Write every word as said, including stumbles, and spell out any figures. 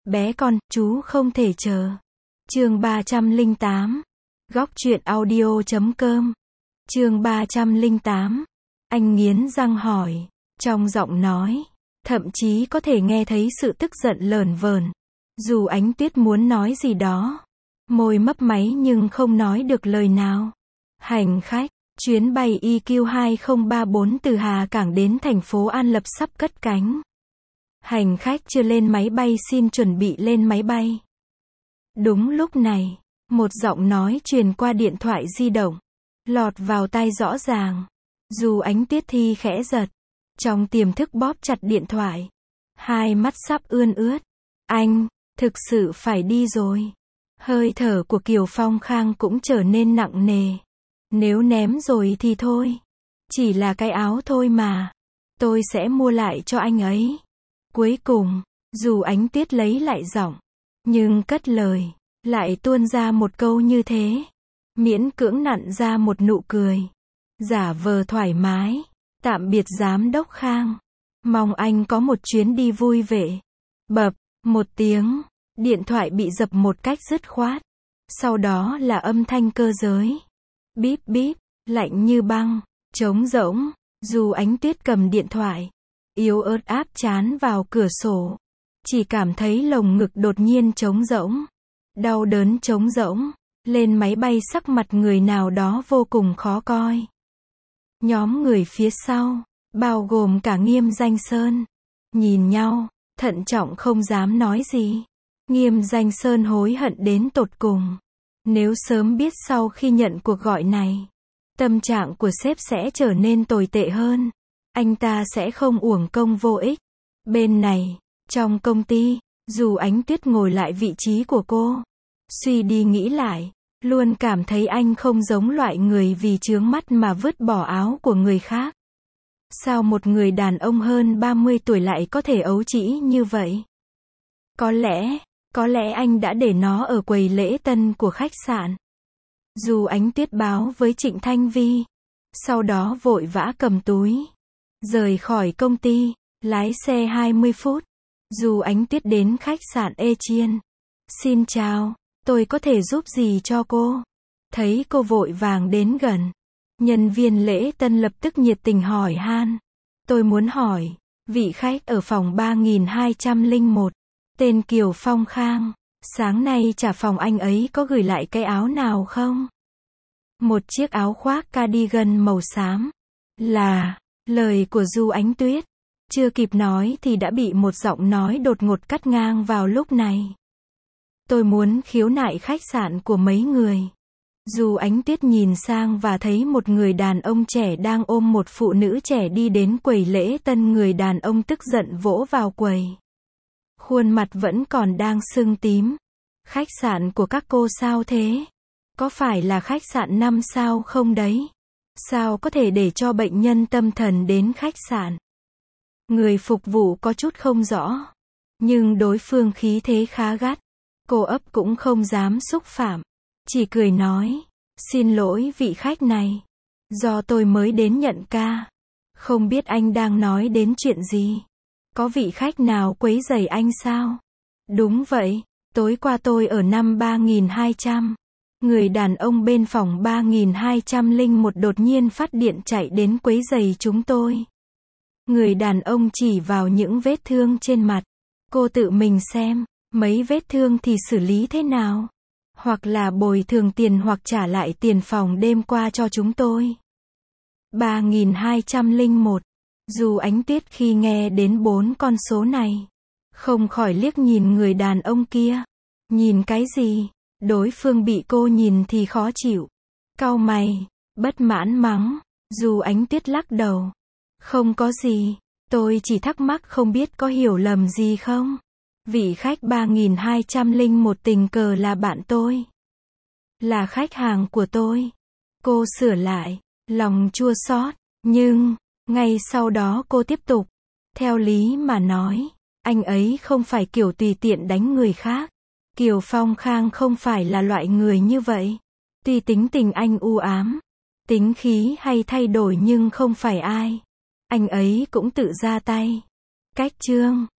Bé con, chú không thể chờ. Chương ba trăm lẻ tám. Góc truyện audio chấm com. Chương ba trăm lẻ tám. Anh nghiến răng hỏi, trong giọng nói, thậm chí có thể nghe thấy sự tức giận lởn vởn. Dù Ánh Tuyết muốn nói gì đó, môi mấp máy nhưng không nói được lời nào. Hành khách, chuyến bay i kiu hai không ba bốn từ Hà Cảng đến thành phố An Lập sắp cất cánh. Hành khách chưa lên máy bay xin chuẩn bị lên máy bay. Đúng lúc này, một giọng nói truyền qua điện thoại di động, lọt vào tai rõ ràng. Dù Ánh Tuyết Thi khẽ giật, trong tiềm thức bóp chặt điện thoại, hai mắt sắp ươn ướt. Anh, thực sự phải đi rồi. Hơi thở của Kiều Phong Khang cũng trở nên nặng nề. Nếu ném rồi thì thôi. Chỉ là cái áo thôi mà. Tôi sẽ mua lại cho anh ấy. Cuối cùng, dù Ánh Tuyết lấy lại giọng, nhưng cất lời, lại tuôn ra một câu như thế. Miễn cưỡng nặn ra một nụ cười. Giả vờ thoải mái. Tạm biệt giám đốc Khang. Mong anh có một chuyến đi vui vẻ. Bập, một tiếng. Điện thoại bị dập một cách dứt khoát. Sau đó là âm thanh cơ giới. Bíp bíp, lạnh như băng, trống rỗng. Dù Ánh Tuyết cầm điện thoại, yếu ớt áp chán vào cửa sổ. Chỉ cảm thấy lồng ngực đột nhiên trống rỗng. Đau đớn trống rỗng. Lên máy bay sắc mặt người nào đó vô cùng khó coi. Nhóm người phía sau, bao gồm cả Nghiêm Danh Sơn, nhìn nhau, thận trọng không dám nói gì. Nghiêm Danh Sơn hối hận đến tột cùng. Nếu sớm biết sau khi nhận cuộc gọi này, tâm trạng của sếp sẽ trở nên tồi tệ hơn. Anh ta sẽ không uổng công vô ích. Bên này, trong công ty, dù Ánh Tuyết ngồi lại vị trí của cô, suy đi nghĩ lại, luôn cảm thấy anh không giống loại người vì chướng mắt mà vứt bỏ áo của người khác. Sao một người đàn ông hơn ba mươi tuổi lại có thể ấu trĩ như vậy? Có lẽ, có lẽ anh đã để nó ở quầy lễ tân của khách sạn. Dù Ánh Tuyết báo với Trịnh Thanh Vi, sau đó vội vã cầm túi, rời khỏi công ty, lái xe hai mươi phút. Dù Ánh Tuyết đến khách sạn Etienne. Xin chào, tôi có thể giúp gì cho cô? Thấy cô vội vàng đến gần, nhân viên lễ tân lập tức nhiệt tình hỏi han. Tôi muốn hỏi, vị khách ở phòng ba nghìn hai trăm lẻ một, tên Kiều Phong Khang, sáng nay trả phòng anh ấy có gửi lại cái áo nào không? Một chiếc áo khoác cardigan màu xám. Là, lời của Du Ánh Tuyết. Chưa kịp nói thì đã bị một giọng nói đột ngột cắt ngang vào lúc này. Tôi muốn khiếu nại khách sạn của mấy người. Dù Ánh Tuyết nhìn sang và thấy một người đàn ông trẻ đang ôm một phụ nữ trẻ đi đến quầy lễ tân. Người đàn ông tức giận vỗ vào quầy. Khuôn mặt vẫn còn đang sưng tím. Khách sạn của các cô sao thế? Có phải là khách sạn năm sao không đấy? Sao có thể để cho bệnh nhân tâm thần đến khách sạn? Người phục vụ có chút không rõ. Nhưng đối phương khí thế khá gắt. Cô ấp cũng không dám xúc phạm. Chỉ cười nói, xin lỗi vị khách này. Do tôi mới đến nhận ca. Không biết anh đang nói đến chuyện gì. Có vị khách nào quấy rầy anh sao? Đúng vậy, tối qua tôi ở năm ba nghìn hai trăm. Người đàn ông bên phòng ba nghìn hai trăm lẻ một đột nhiên phát điện chạy đến quấy rầy chúng tôi. Người đàn ông chỉ vào những vết thương trên mặt. Cô tự mình xem, mấy vết thương thì xử lý thế nào? Hoặc là bồi thường tiền hoặc trả lại tiền phòng đêm qua cho chúng tôi. ba nghìn hai trăm lẻ một. Dù Ánh Tuyết khi nghe đến bốn con số này, không khỏi liếc nhìn người đàn ông kia. Nhìn cái gì? Đối phương bị cô nhìn thì khó chịu. Cau mày, bất mãn mắng. Dù Ánh Tuyết lắc đầu. Không có gì, tôi chỉ thắc mắc không biết có hiểu lầm gì không? Vị khách ba nghìn hai trăm lẻ một tình cờ là bạn tôi. Là khách hàng của tôi. Cô sửa lại, lòng chua xót, nhưng, ngay sau đó cô tiếp tục. Theo lý mà nói, anh ấy không phải kiểu tùy tiện đánh người khác. Kiều Phong Khang không phải là loại người như vậy. Tuy tính tình anh u ám, tính khí hay thay đổi nhưng không phải ai. Anh ấy cũng tự ra tay. Cách chương